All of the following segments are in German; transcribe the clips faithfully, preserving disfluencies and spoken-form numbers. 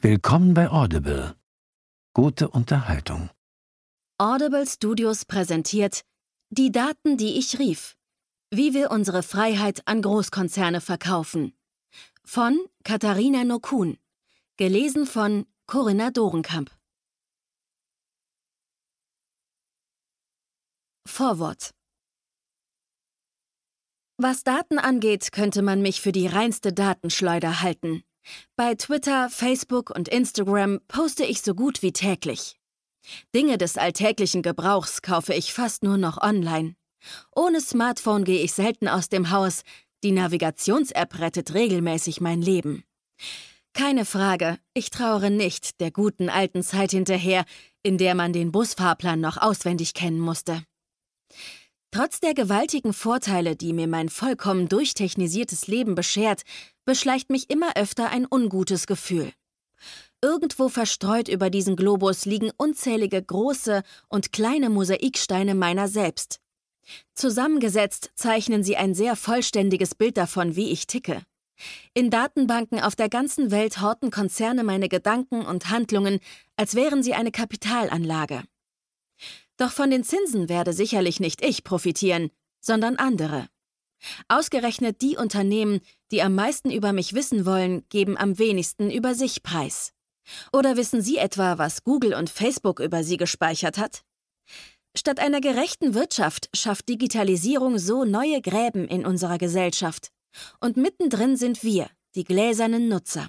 Willkommen bei Audible. Gute Unterhaltung. Audible Studios präsentiert Die Daten, die ich rief. Wie wir unsere Freiheit an Großkonzerne verkaufen. Von Katharina Nokun. Gelesen von Corinna Dorenkamp. Vorwort. Was Daten angeht, könnte man mich für die reinste Datenschleuder halten. Bei Twitter, Facebook und Instagram poste ich so gut wie täglich. Dinge des alltäglichen Gebrauchs kaufe ich fast nur noch online. Ohne Smartphone gehe ich selten aus dem Haus. Die Navigations-App rettet regelmäßig mein Leben. Keine Frage, ich trauere nicht der guten alten Zeit hinterher, in der man den Busfahrplan noch auswendig kennen musste. Trotz der gewaltigen Vorteile, die mir mein vollkommen durchtechnisiertes Leben beschert, beschleicht mich immer öfter ein ungutes Gefühl. Irgendwo verstreut über diesen Globus liegen unzählige große und kleine Mosaiksteine meiner selbst. Zusammengesetzt zeichnen sie ein sehr vollständiges Bild davon, wie ich ticke. In Datenbanken auf der ganzen Welt horten Konzerne meine Gedanken und Handlungen, als wären sie eine Kapitalanlage. Doch von den Zinsen werde sicherlich nicht ich profitieren, sondern andere. Ausgerechnet die Unternehmen, die am meisten über mich wissen wollen, geben am wenigsten über sich preis. Oder wissen Sie etwa, was Google und Facebook über Sie gespeichert hat? Statt einer gerechten Wirtschaft schafft Digitalisierung so neue Gräben in unserer Gesellschaft. Und mittendrin sind wir, die gläsernen Nutzer.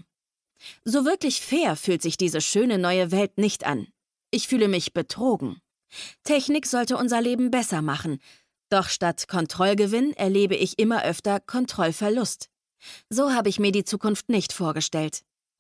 So wirklich fair fühlt sich diese schöne neue Welt nicht an. Ich fühle mich betrogen. Technik sollte unser Leben besser machen. Doch statt Kontrollgewinn erlebe ich immer öfter Kontrollverlust. So habe ich mir die Zukunft nicht vorgestellt.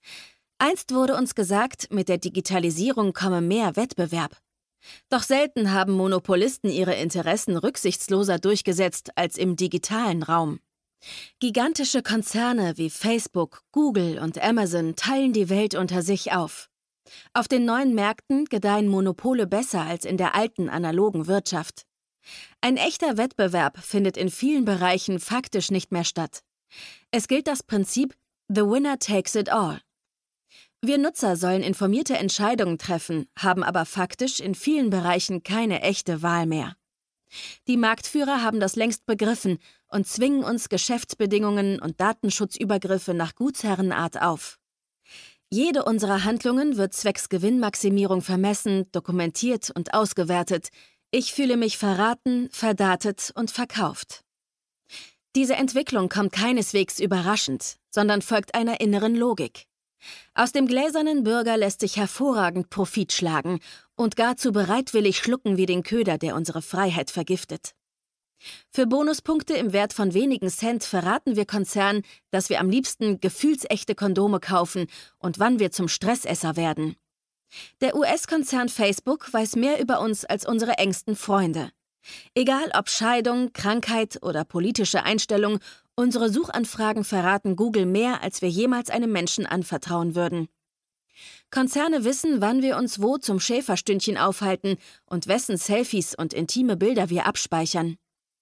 Einst wurde uns gesagt, mit der Digitalisierung komme mehr Wettbewerb. Doch selten haben Monopolisten ihre Interessen rücksichtsloser durchgesetzt als im digitalen Raum. Gigantische Konzerne wie Facebook, Google und Amazon teilen die Welt unter sich auf. Auf den neuen Märkten gedeihen Monopole besser als in der alten analogen Wirtschaft. Ein echter Wettbewerb findet in vielen Bereichen faktisch nicht mehr statt. Es gilt das Prinzip The winner takes it all. Wir Nutzer sollen informierte Entscheidungen treffen, haben aber faktisch in vielen Bereichen keine echte Wahl mehr. Die Marktführer haben das längst begriffen und zwingen uns Geschäftsbedingungen und Datenschutzübergriffe nach Gutsherrenart auf. Jede unserer Handlungen wird zwecks Gewinnmaximierung vermessen, dokumentiert und ausgewertet. Ich fühle mich verraten, verdatet und verkauft. Diese Entwicklung kommt keineswegs überraschend, sondern folgt einer inneren Logik. Aus dem gläsernen Bürger lässt sich hervorragend Profit schlagen und gar zu bereitwillig schlucken wie den Köder, der unsere Freiheit vergiftet. Für Bonuspunkte im Wert von wenigen Cent verraten wir Konzernen, dass wir am liebsten gefühlsechte Kondome kaufen und wann wir zum Stressesser werden. Der U S-Konzern Facebook weiß mehr über uns als unsere engsten Freunde. Egal ob Scheidung, Krankheit oder politische Einstellung, unsere Suchanfragen verraten Google mehr, als wir jemals einem Menschen anvertrauen würden. Konzerne wissen, wann wir uns wo zum Schäferstündchen aufhalten und wessen Selfies und intime Bilder wir abspeichern.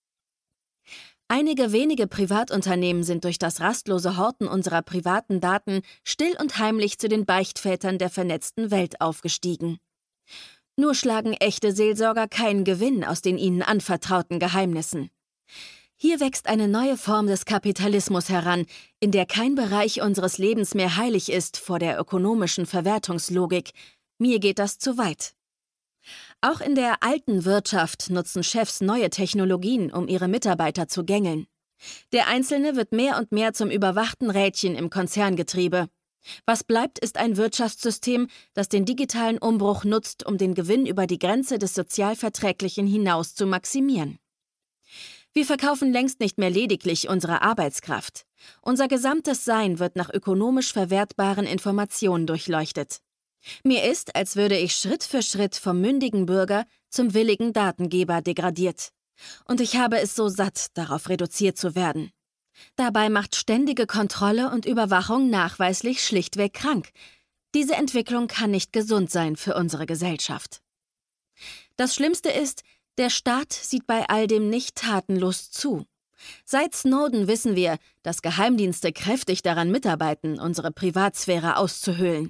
Einige wenige Privatunternehmen sind durch das rastlose Horten unserer privaten Daten still und heimlich zu den Beichtvätern der vernetzten Welt aufgestiegen. Nur schlagen echte Seelsorger keinen Gewinn aus den ihnen anvertrauten Geheimnissen. Hier wächst eine neue Form des Kapitalismus heran, in der kein Bereich unseres Lebens mehr heilig ist vor der ökonomischen Verwertungslogik. Mir geht das zu weit. Auch in der alten Wirtschaft nutzen Chefs neue Technologien, um ihre Mitarbeiter zu gängeln. Der Einzelne wird mehr und mehr zum überwachten Rädchen im Konzerngetriebe. Was bleibt, ist ein Wirtschaftssystem, das den digitalen Umbruch nutzt, um den Gewinn über die Grenze des Sozialverträglichen hinaus zu maximieren. Wir verkaufen längst nicht mehr lediglich unsere Arbeitskraft. Unser gesamtes Sein wird nach ökonomisch verwertbaren Informationen durchleuchtet. Mir ist, als würde ich Schritt für Schritt vom mündigen Bürger zum willigen Datengeber degradiert. Und ich habe es so satt, darauf reduziert zu werden. Dabei macht ständige Kontrolle und Überwachung nachweislich schlichtweg krank. Diese Entwicklung kann nicht gesund sein für unsere Gesellschaft. Das Schlimmste ist, der Staat sieht bei all dem nicht tatenlos zu. Seit Snowden wissen wir, dass Geheimdienste kräftig daran mitarbeiten, unsere Privatsphäre auszuhöhlen.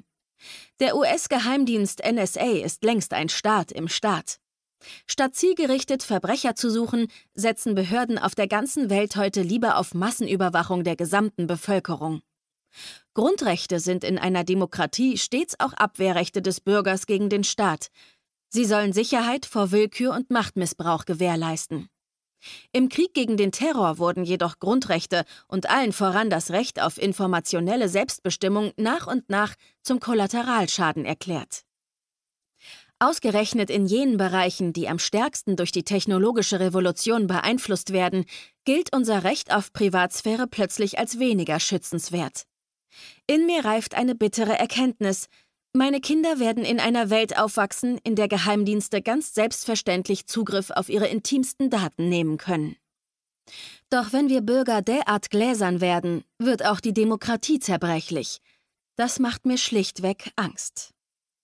Der U S-Geheimdienst N S A ist längst ein Staat im Staat. Statt zielgerichtet Verbrecher zu suchen, setzen Behörden auf der ganzen Welt heute lieber auf Massenüberwachung der gesamten Bevölkerung. Grundrechte sind in einer Demokratie stets auch Abwehrrechte des Bürgers gegen den Staat. Sie sollen Sicherheit vor Willkür und Machtmissbrauch gewährleisten. Im Krieg gegen den Terror wurden jedoch Grundrechte und allen voran das Recht auf informationelle Selbstbestimmung nach und nach zum Kollateralschaden erklärt. Ausgerechnet in jenen Bereichen, die am stärksten durch die technologische Revolution beeinflusst werden, gilt unser Recht auf Privatsphäre plötzlich als weniger schützenswert. In mir reift eine bittere Erkenntnis: Meine Kinder werden in einer Welt aufwachsen, in der Geheimdienste ganz selbstverständlich Zugriff auf ihre intimsten Daten nehmen können. Doch wenn wir Bürger derart gläsern werden, wird auch die Demokratie zerbrechlich. Das macht mir schlichtweg Angst.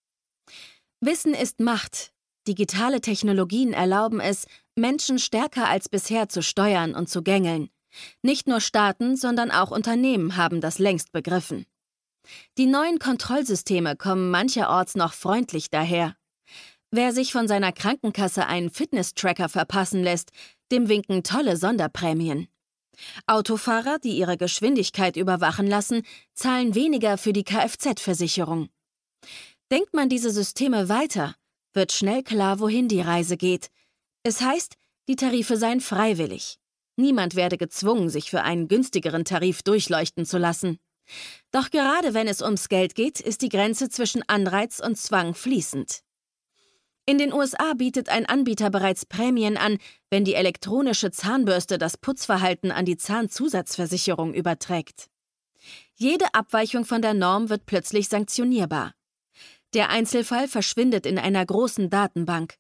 Wissen ist Macht. Digitale Technologien erlauben es, Menschen stärker als bisher zu steuern und zu gängeln. Nicht nur Staaten, sondern auch Unternehmen haben das längst begriffen. Die neuen Kontrollsysteme kommen mancherorts noch freundlich daher. Wer sich von seiner Krankenkasse einen Fitness-Tracker verpassen lässt, dem winken tolle Sonderprämien. Autofahrer, die ihre Geschwindigkeit überwachen lassen, zahlen weniger für die Kfz-Versicherung. Denkt man diese Systeme weiter, wird schnell klar, wohin die Reise geht. Es heißt, die Tarife seien freiwillig. Niemand werde gezwungen, sich für einen günstigeren Tarif durchleuchten zu lassen. Doch gerade wenn es ums Geld geht, ist die Grenze zwischen Anreiz und Zwang fließend. In den U S A bietet ein Anbieter bereits Prämien an, wenn die elektronische Zahnbürste das Putzverhalten an die Zahnzusatzversicherung überträgt. Jede Abweichung von der Norm wird plötzlich sanktionierbar. Der Einzelfall verschwindet in einer großen Datenbank.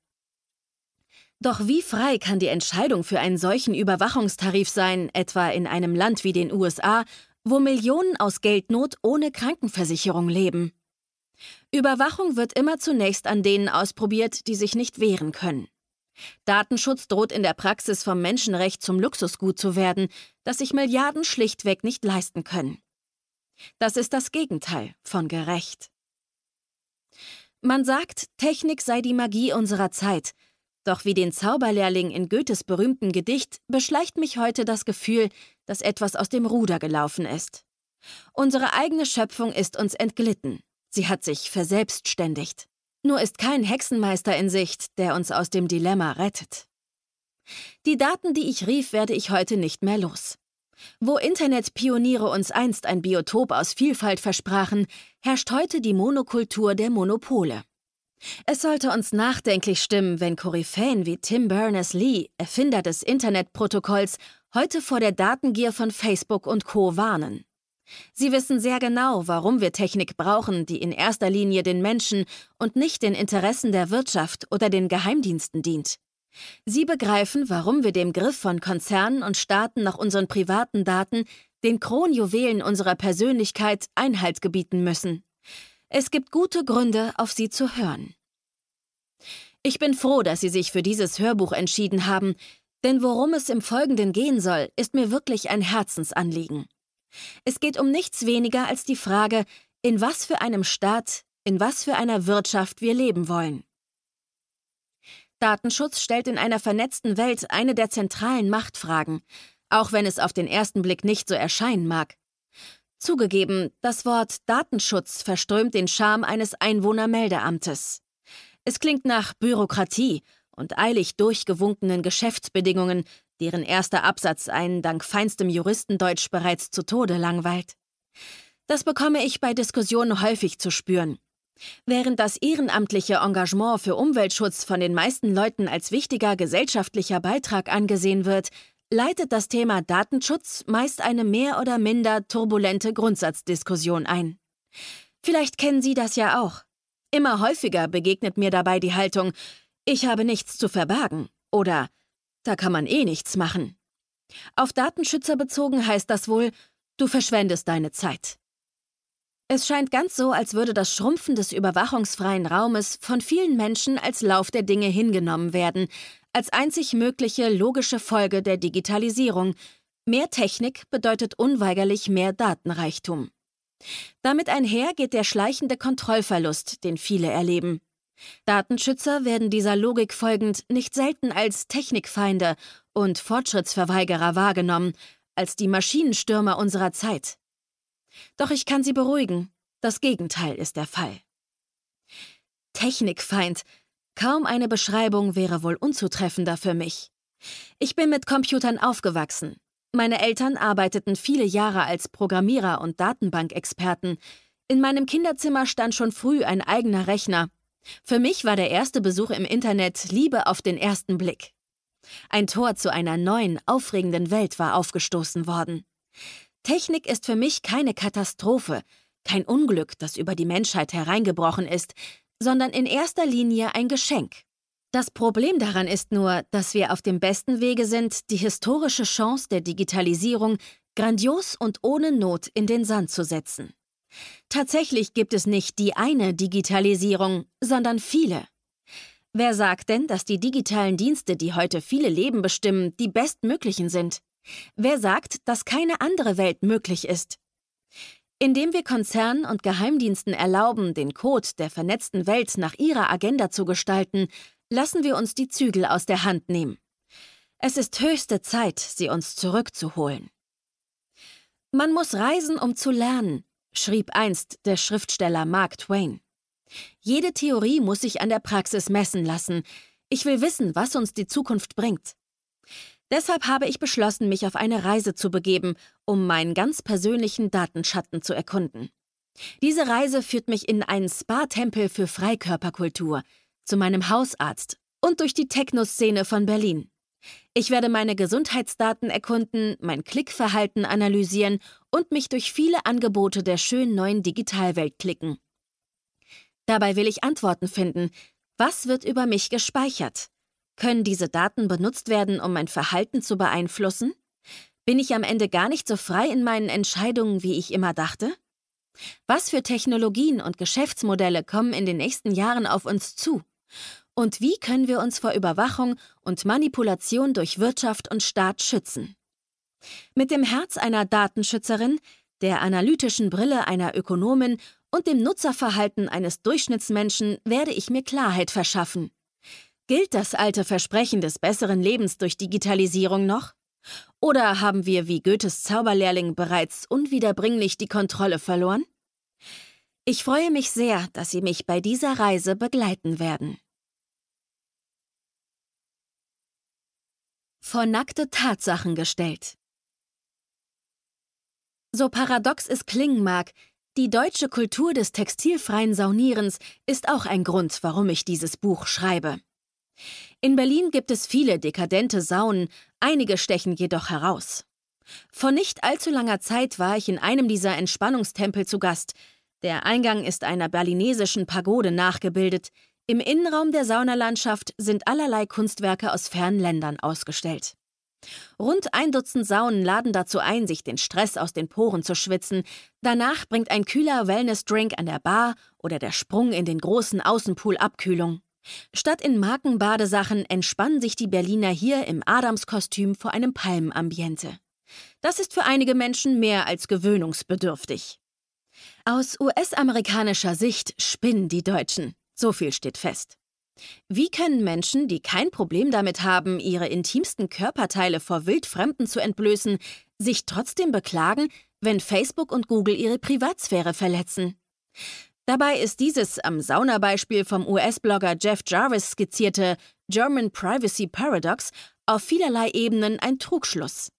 Doch wie frei kann die Entscheidung für einen solchen Überwachungstarif sein, etwa in einem Land wie den U S A, wo Millionen aus Geldnot ohne Krankenversicherung leben? Überwachung wird immer zunächst an denen ausprobiert, die sich nicht wehren können. Datenschutz droht in der Praxis vom Menschenrecht zum Luxusgut zu werden, das sich Milliarden schlichtweg nicht leisten können. Das ist das Gegenteil von gerecht. Man sagt, Technik sei die Magie unserer Zeit. Doch wie den Zauberlehrling in Goethes berühmtem Gedicht beschleicht mich heute das Gefühl, dass etwas aus dem Ruder gelaufen ist. Unsere eigene Schöpfung ist uns entglitten. Sie hat sich verselbstständigt. Nur ist kein Hexenmeister in Sicht, der uns aus dem Dilemma rettet. Die Daten, die ich rief, werde ich heute nicht mehr los. Wo Internetpioniere uns einst ein Biotop aus Vielfalt versprachen, herrscht heute die Monokultur der Monopole. Es sollte uns nachdenklich stimmen, wenn Koryphäen wie Tim Berners-Lee, Erfinder des Internetprotokolls, heute vor der Datengier von Facebook und Co. warnen. Sie wissen sehr genau, warum wir Technik brauchen, die in erster Linie den Menschen und nicht den Interessen der Wirtschaft oder den Geheimdiensten dient. Sie begreifen, warum wir dem Griff von Konzernen und Staaten nach unseren privaten Daten, den Kronjuwelen unserer Persönlichkeit, Einhalt gebieten müssen. Es gibt gute Gründe, auf sie zu hören. Ich bin froh, dass Sie sich für dieses Hörbuch entschieden haben, denn worum es im Folgenden gehen soll, ist mir wirklich ein Herzensanliegen. Es geht um nichts weniger als die Frage, in was für einem Staat, in was für einer Wirtschaft wir leben wollen. Datenschutz stellt in einer vernetzten Welt eine der zentralen Machtfragen, auch wenn es auf den ersten Blick nicht so erscheinen mag. Zugegeben, das Wort Datenschutz verströmt den Charme eines Einwohnermeldeamtes. Es klingt nach Bürokratie und eilig durchgewunkenen Geschäftsbedingungen, deren erster Absatz einen dank feinstem Juristendeutsch bereits zu Tode langweilt. Das bekomme ich bei Diskussionen häufig zu spüren. Während das ehrenamtliche Engagement für Umweltschutz von den meisten Leuten als wichtiger gesellschaftlicher Beitrag angesehen wird, leitet das Thema Datenschutz meist eine mehr oder minder turbulente Grundsatzdiskussion ein. Vielleicht kennen Sie das ja auch. Immer häufiger begegnet mir dabei die Haltung, ich habe nichts zu verbergen oder da kann man eh nichts machen. Auf Datenschützer bezogen heißt das wohl, du verschwendest deine Zeit. Es scheint ganz so, als würde das Schrumpfen des überwachungsfreien Raumes von vielen Menschen als Lauf der Dinge hingenommen werden, als einzig mögliche logische Folge der Digitalisierung. Mehr Technik bedeutet unweigerlich mehr Datenreichtum. Damit einher geht der schleichende Kontrollverlust, den viele erleben. Datenschützer werden dieser Logik folgend nicht selten als Technikfeinde und Fortschrittsverweigerer wahrgenommen, als die Maschinenstürmer unserer Zeit. Doch ich kann Sie beruhigen, das Gegenteil ist der Fall. Technikfeind, kaum eine Beschreibung wäre wohl unzutreffender für mich. Ich bin mit Computern aufgewachsen. Meine Eltern arbeiteten viele Jahre als Programmierer und Datenbankexperten. In meinem Kinderzimmer stand schon früh ein eigener Rechner. Für mich war der erste Besuch im Internet Liebe auf den ersten Blick. Ein Tor zu einer neuen, aufregenden Welt war aufgestoßen worden. Technik ist für mich keine Katastrophe, kein Unglück, das über die Menschheit hereingebrochen ist, sondern in erster Linie ein Geschenk. Das Problem daran ist nur, dass wir auf dem besten Wege sind, die historische Chance der Digitalisierung grandios und ohne Not in den Sand zu setzen. Tatsächlich gibt es nicht die eine Digitalisierung, sondern viele. Wer sagt denn, dass die digitalen Dienste, die heute viele Leben bestimmen, die bestmöglichen sind? Wer sagt, dass keine andere Welt möglich ist? Indem wir Konzernen und Geheimdiensten erlauben, den Code der vernetzten Welt nach ihrer Agenda zu gestalten, lassen wir uns die Zügel aus der Hand nehmen. Es ist höchste Zeit, sie uns zurückzuholen. Man muss reisen, um zu lernen, schrieb einst der Schriftsteller Mark Twain. Jede Theorie muss sich an der Praxis messen lassen. Ich will wissen, was uns die Zukunft bringt. Deshalb habe ich beschlossen, mich auf eine Reise zu begeben, um meinen ganz persönlichen Datenschatten zu erkunden. Diese Reise führt mich in einen Spa-Tempel für Freikörperkultur, zu meinem Hausarzt und durch die Techno-Szene von Berlin. Ich werde meine Gesundheitsdaten erkunden, mein Klickverhalten analysieren und mich durch viele Angebote der schönen neuen Digitalwelt klicken. Dabei will ich Antworten finden. Was wird über mich gespeichert? Können diese Daten benutzt werden, um mein Verhalten zu beeinflussen? Bin ich am Ende gar nicht so frei in meinen Entscheidungen, wie ich immer dachte? Was für Technologien und Geschäftsmodelle kommen in den nächsten Jahren auf uns zu? Und wie können wir uns vor Überwachung und Manipulation durch Wirtschaft und Staat schützen? Mit dem Herz einer Datenschützerin, der analytischen Brille einer Ökonomin und dem Nutzerverhalten eines Durchschnittsmenschen werde ich mir Klarheit verschaffen. Gilt das alte Versprechen des besseren Lebens durch Digitalisierung noch? Oder haben wir wie Goethes Zauberlehrling bereits unwiederbringlich die Kontrolle verloren? Ich freue mich sehr, dass Sie mich bei dieser Reise begleiten werden. Vor nackte Tatsachen gestellt. So paradox es klingen mag, die deutsche Kultur des textilfreien Saunierens ist auch ein Grund, warum ich dieses Buch schreibe. In Berlin gibt es viele dekadente Saunen, einige stechen jedoch heraus. Vor nicht allzu langer Zeit war ich in einem dieser Entspannungstempel zu Gast. Der Eingang ist einer balinesischen Pagode nachgebildet. Im Innenraum der Saunalandschaft sind allerlei Kunstwerke aus fernen Ländern ausgestellt. Rund ein Dutzend Saunen laden dazu ein, sich den Stress aus den Poren zu schwitzen. Danach bringt ein kühler Wellness-Drink an der Bar oder der Sprung in den großen Außenpool Abkühlung. Statt in Markenbadesachen entspannen sich die Berliner hier im Adamskostüm vor einem Palmenambiente. Das ist für einige Menschen mehr als gewöhnungsbedürftig. Aus U S-amerikanischer Sicht spinnen die Deutschen. So viel steht fest. Wie können Menschen, die kein Problem damit haben, ihre intimsten Körperteile vor Wildfremden zu entblößen, sich trotzdem beklagen, wenn Facebook und Google ihre Privatsphäre verletzen? Dabei ist dieses am Saunabeispiel vom U S-Blogger Jeff Jarvis skizzierte German Privacy Paradox auf vielerlei Ebenen ein Trugschluss.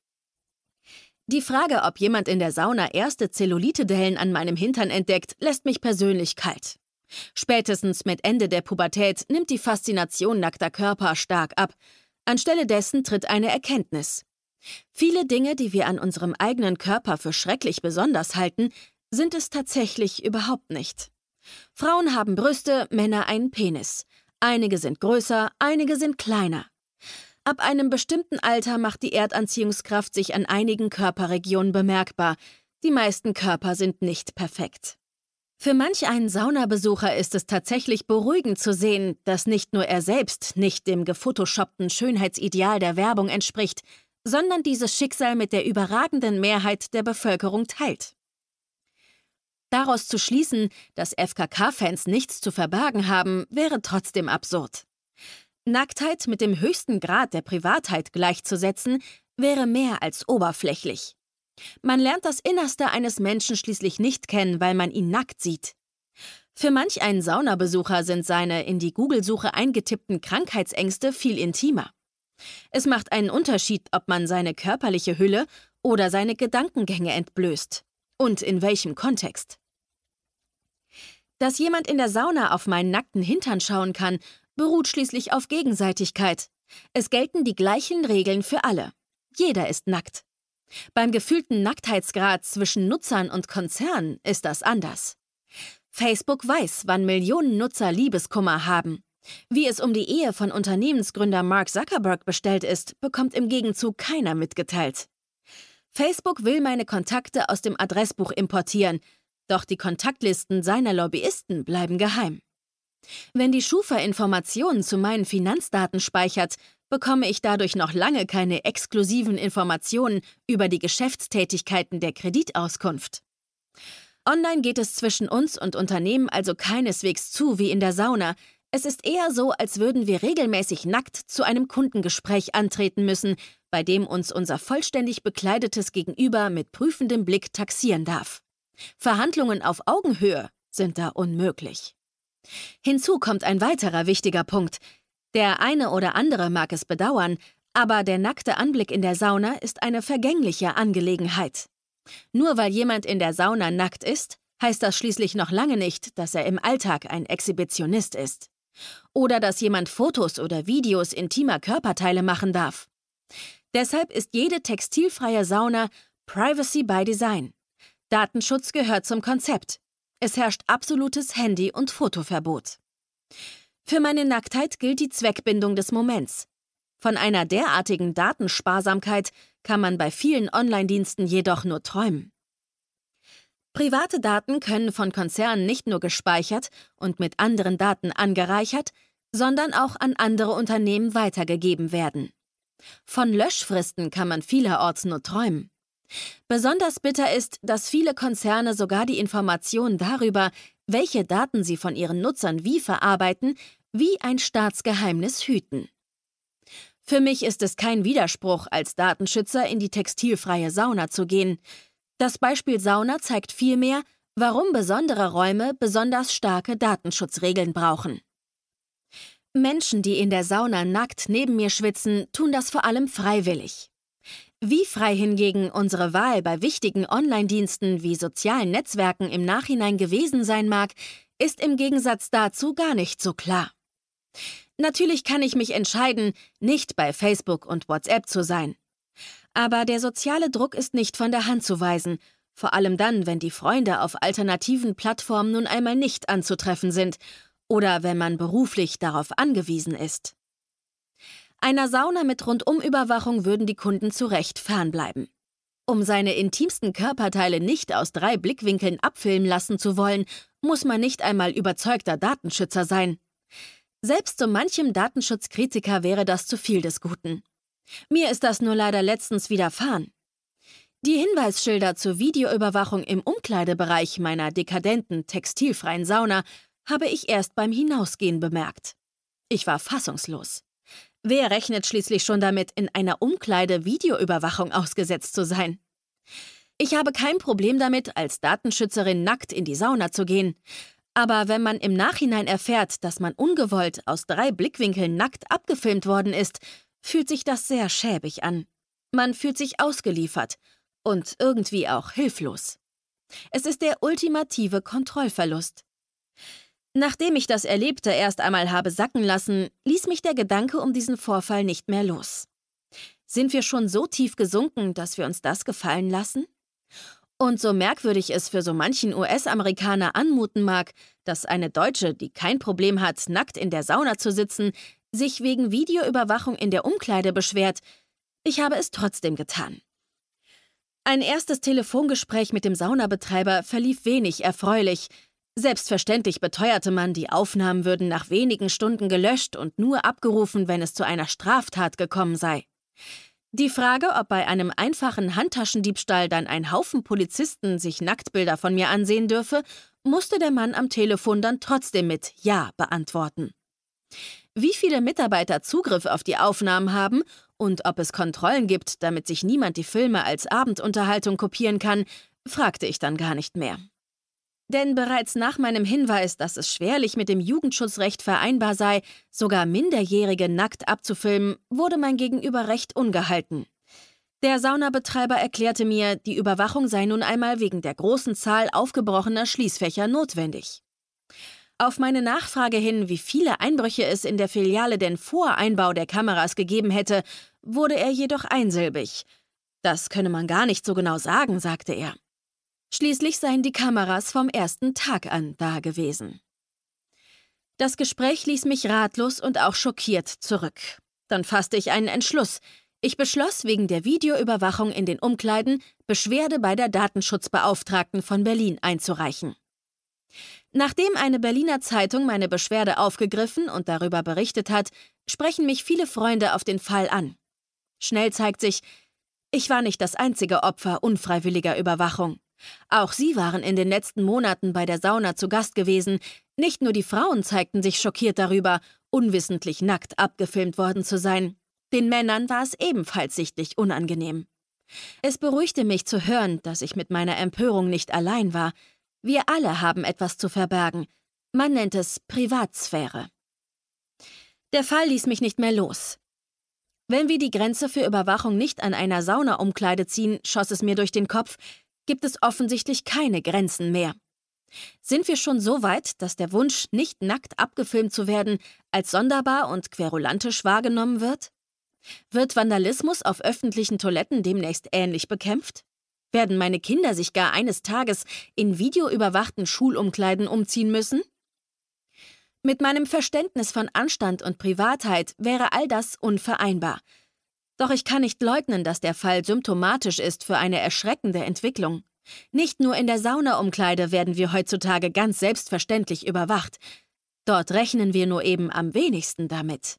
Die Frage, ob jemand in der Sauna erste Zellulite-Dellen an meinem Hintern entdeckt, lässt mich persönlich kalt. Spätestens mit Ende der Pubertät nimmt die Faszination nackter Körper stark ab. Anstelle dessen tritt eine Erkenntnis. Viele Dinge, die wir an unserem eigenen Körper für schrecklich besonders halten, sind es tatsächlich überhaupt nicht. Frauen haben Brüste, Männer einen Penis. Einige sind größer, einige sind kleiner. Ab einem bestimmten Alter macht die Erdanziehungskraft sich an einigen Körperregionen bemerkbar. Die meisten Körper sind nicht perfekt. Für manch einen Saunabesucher ist es tatsächlich beruhigend zu sehen, dass nicht nur er selbst nicht dem gefotoshoppten Schönheitsideal der Werbung entspricht, sondern dieses Schicksal mit der überragenden Mehrheit der Bevölkerung teilt. Daraus zu schließen, dass F K K-Fans nichts zu verbergen haben, wäre trotzdem absurd. Nacktheit mit dem höchsten Grad der Privatheit gleichzusetzen, wäre mehr als oberflächlich. Man lernt das Innerste eines Menschen schließlich nicht kennen, weil man ihn nackt sieht. Für manch einen Saunabesucher sind seine in die Google-Suche eingetippten Krankheitsängste viel intimer. Es macht einen Unterschied, ob man seine körperliche Hülle oder seine Gedankengänge entblößt. Und in welchem Kontext. Dass jemand in der Sauna auf meinen nackten Hintern schauen kann, beruht schließlich auf Gegenseitigkeit. Es gelten die gleichen Regeln für alle. Jeder ist nackt. Beim gefühlten Nacktheitsgrad zwischen Nutzern und Konzernen ist das anders. Facebook weiß, wann Millionen Nutzer Liebeskummer haben. Wie es um die Ehe von Unternehmensgründer Mark Zuckerberg bestellt ist, bekommt im Gegenzug keiner mitgeteilt. Facebook will meine Kontakte aus dem Adressbuch importieren, doch die Kontaktlisten seiner Lobbyisten bleiben geheim. Wenn die Schufa Informationen zu meinen Finanzdaten speichert, bekomme ich dadurch noch lange keine exklusiven Informationen über die Geschäftstätigkeiten der Kreditauskunft. Online geht es zwischen uns und Unternehmen also keineswegs zu wie in der Sauna. Es ist eher so, als würden wir regelmäßig nackt zu einem Kundengespräch antreten müssen, bei dem uns unser vollständig bekleidetes Gegenüber mit prüfendem Blick taxieren darf. Verhandlungen auf Augenhöhe sind da unmöglich. Hinzu kommt ein weiterer wichtiger Punkt. Der eine oder andere mag es bedauern, aber der nackte Anblick in der Sauna ist eine vergängliche Angelegenheit. Nur weil jemand in der Sauna nackt ist, heißt das schließlich noch lange nicht, dass er im Alltag ein Exhibitionist ist. Oder dass jemand Fotos oder Videos intimer Körperteile machen darf. Deshalb ist jede textilfreie Sauna Privacy by Design. Datenschutz gehört zum Konzept. Es herrscht absolutes Handy- und Fotoverbot. Für meine Nacktheit gilt die Zweckbindung des Moments. Von einer derartigen Datensparsamkeit kann man bei vielen Online-Diensten jedoch nur träumen. Private Daten können von Konzernen nicht nur gespeichert und mit anderen Daten angereichert, sondern auch an andere Unternehmen weitergegeben werden. Von Löschfristen kann man vielerorts nur träumen. Besonders bitter ist, dass viele Konzerne sogar die Information darüber, welche Daten sie von ihren Nutzern wie verarbeiten, wie ein Staatsgeheimnis hüten. Für mich ist es kein Widerspruch, als Datenschützer in die textilfreie Sauna zu gehen. Das Beispiel Sauna zeigt vielmehr, warum besondere Räume besonders starke Datenschutzregeln brauchen. Menschen, die in der Sauna nackt neben mir schwitzen, tun das vor allem freiwillig. Wie frei hingegen unsere Wahl bei wichtigen Online-Diensten wie sozialen Netzwerken im Nachhinein gewesen sein mag, ist im Gegensatz dazu gar nicht so klar. Natürlich kann ich mich entscheiden, nicht bei Facebook und WhatsApp zu sein. Aber der soziale Druck ist nicht von der Hand zu weisen, vor allem dann, wenn die Freunde auf alternativen Plattformen nun einmal nicht anzutreffen sind oder wenn man beruflich darauf angewiesen ist. Einer Sauna mit Rundumüberwachung würden die Kunden zu Recht fernbleiben. Um seine intimsten Körperteile nicht aus drei Blickwinkeln abfilmen lassen zu wollen, muss man nicht einmal überzeugter Datenschützer sein. Selbst so manchem Datenschutzkritiker wäre das zu viel des Guten. Mir ist das nur leider letztens widerfahren. Die Hinweisschilder zur Videoüberwachung im Umkleidebereich meiner dekadenten, textilfreien Sauna habe ich erst beim Hinausgehen bemerkt. Ich war fassungslos. Wer rechnet schließlich schon damit, in einer Umkleide Videoüberwachung ausgesetzt zu sein? Ich habe kein Problem damit, als Datenschützerin nackt in die Sauna zu gehen. Aber wenn man im Nachhinein erfährt, dass man ungewollt aus drei Blickwinkeln nackt abgefilmt worden ist, fühlt sich das sehr schäbig an. Man fühlt sich ausgeliefert und irgendwie auch hilflos. Es ist der ultimative Kontrollverlust. Nachdem ich das Erlebte erst einmal habe sacken lassen, ließ mich der Gedanke um diesen Vorfall nicht mehr los. Sind wir schon so tief gesunken, dass wir uns das gefallen lassen? Und so merkwürdig es für so manchen U S-Amerikaner anmuten mag, dass eine Deutsche, die kein Problem hat, nackt in der Sauna zu sitzen, sich wegen Videoüberwachung in der Umkleide beschwert, ich habe es trotzdem getan. Ein erstes Telefongespräch mit dem Saunabetreiber verlief wenig erfreulich. Selbstverständlich beteuerte man, die Aufnahmen würden nach wenigen Stunden gelöscht und nur abgerufen, wenn es zu einer Straftat gekommen sei. Die Frage, ob bei einem einfachen Handtaschendiebstahl dann ein Haufen Polizisten sich Nacktbilder von mir ansehen dürfe, musste der Mann am Telefon dann trotzdem mit Ja beantworten. Wie viele Mitarbeiter Zugriff auf die Aufnahmen haben und ob es Kontrollen gibt, damit sich niemand die Filme als Abendunterhaltung kopieren kann, fragte ich dann gar nicht mehr. Denn bereits nach meinem Hinweis, dass es schwerlich mit dem Jugendschutzrecht vereinbar sei, sogar Minderjährige nackt abzufilmen, wurde mein Gegenüber recht ungehalten. Der Saunabetreiber erklärte mir, die Überwachung sei nun einmal wegen der großen Zahl aufgebrochener Schließfächer notwendig. Auf meine Nachfrage hin, wie viele Einbrüche es in der Filiale denn vor Einbau der Kameras gegeben hätte, wurde er jedoch einsilbig. Das könne man gar nicht so genau sagen, sagte er. Schließlich seien die Kameras vom ersten Tag an da gewesen. Das Gespräch ließ mich ratlos und auch schockiert zurück. Dann fasste ich einen Entschluss. Ich beschloss, wegen der Videoüberwachung in den Umkleiden Beschwerde bei der Datenschutzbeauftragten von Berlin einzureichen. Nachdem eine Berliner Zeitung meine Beschwerde aufgegriffen und darüber berichtet hat, sprechen mich viele Freunde auf den Fall an. Schnell zeigt sich, ich war nicht das einzige Opfer unfreiwilliger Überwachung. Auch sie waren in den letzten Monaten bei der Sauna zu Gast gewesen. Nicht nur die Frauen zeigten sich schockiert darüber, unwissentlich nackt abgefilmt worden zu sein. Den Männern war es ebenfalls sichtlich unangenehm. Es beruhigte mich zu hören, dass ich mit meiner Empörung nicht allein war. Wir alle haben etwas zu verbergen. Man nennt es Privatsphäre. Der Fall ließ mich nicht mehr los. Wenn wir die Grenze für Überwachung nicht an einer Saunaumkleide ziehen, schoss es mir durch den Kopf, gibt es offensichtlich keine Grenzen mehr. Sind wir schon so weit, dass der Wunsch, nicht nackt abgefilmt zu werden, als sonderbar und querulantisch wahrgenommen wird? Wird Vandalismus auf öffentlichen Toiletten demnächst ähnlich bekämpft? Werden meine Kinder sich gar eines Tages in videoüberwachten Schulumkleiden umziehen müssen? Mit meinem Verständnis von Anstand und Privatheit wäre all das unvereinbar. Doch ich kann nicht leugnen, dass der Fall symptomatisch ist für eine erschreckende Entwicklung. Nicht nur in der Saunaumkleide werden wir heutzutage ganz selbstverständlich überwacht. Dort rechnen wir nur eben am wenigsten damit.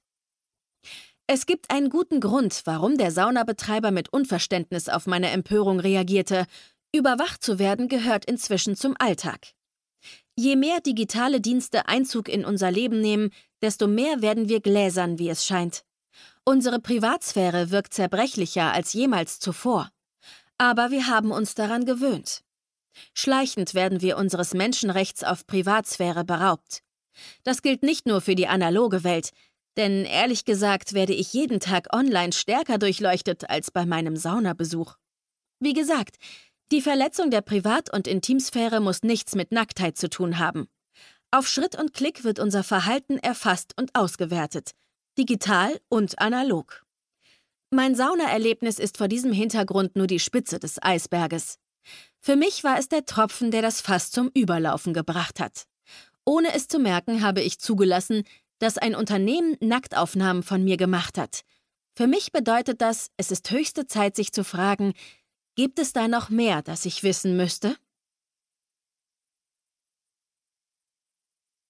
Es gibt einen guten Grund, warum der Saunabetreiber mit Unverständnis auf meine Empörung reagierte. Überwacht zu werden gehört inzwischen zum Alltag. Je mehr digitale Dienste Einzug in unser Leben nehmen, desto mehr werden wir gläsern, wie es scheint. Unsere Privatsphäre wirkt zerbrechlicher als jemals zuvor. Aber wir haben uns daran gewöhnt. Schleichend werden wir unseres Menschenrechts auf Privatsphäre beraubt. Das gilt nicht nur für die analoge Welt, denn ehrlich gesagt werde ich jeden Tag online stärker durchleuchtet als bei meinem Saunabesuch. Wie gesagt, die Verletzung der Privat- und Intimsphäre muss nichts mit Nacktheit zu tun haben. Auf Schritt und Klick wird unser Verhalten erfasst und ausgewertet. Digital und analog. Mein Saunaerlebnis ist vor diesem Hintergrund nur die Spitze des Eisberges. Für mich war es der Tropfen, der das Fass zum Überlaufen gebracht hat. Ohne es zu merken, habe ich zugelassen, dass ein Unternehmen Nacktaufnahmen von mir gemacht hat. Für mich bedeutet das, es ist höchste Zeit, sich zu fragen, gibt es da noch mehr, das ich wissen müsste?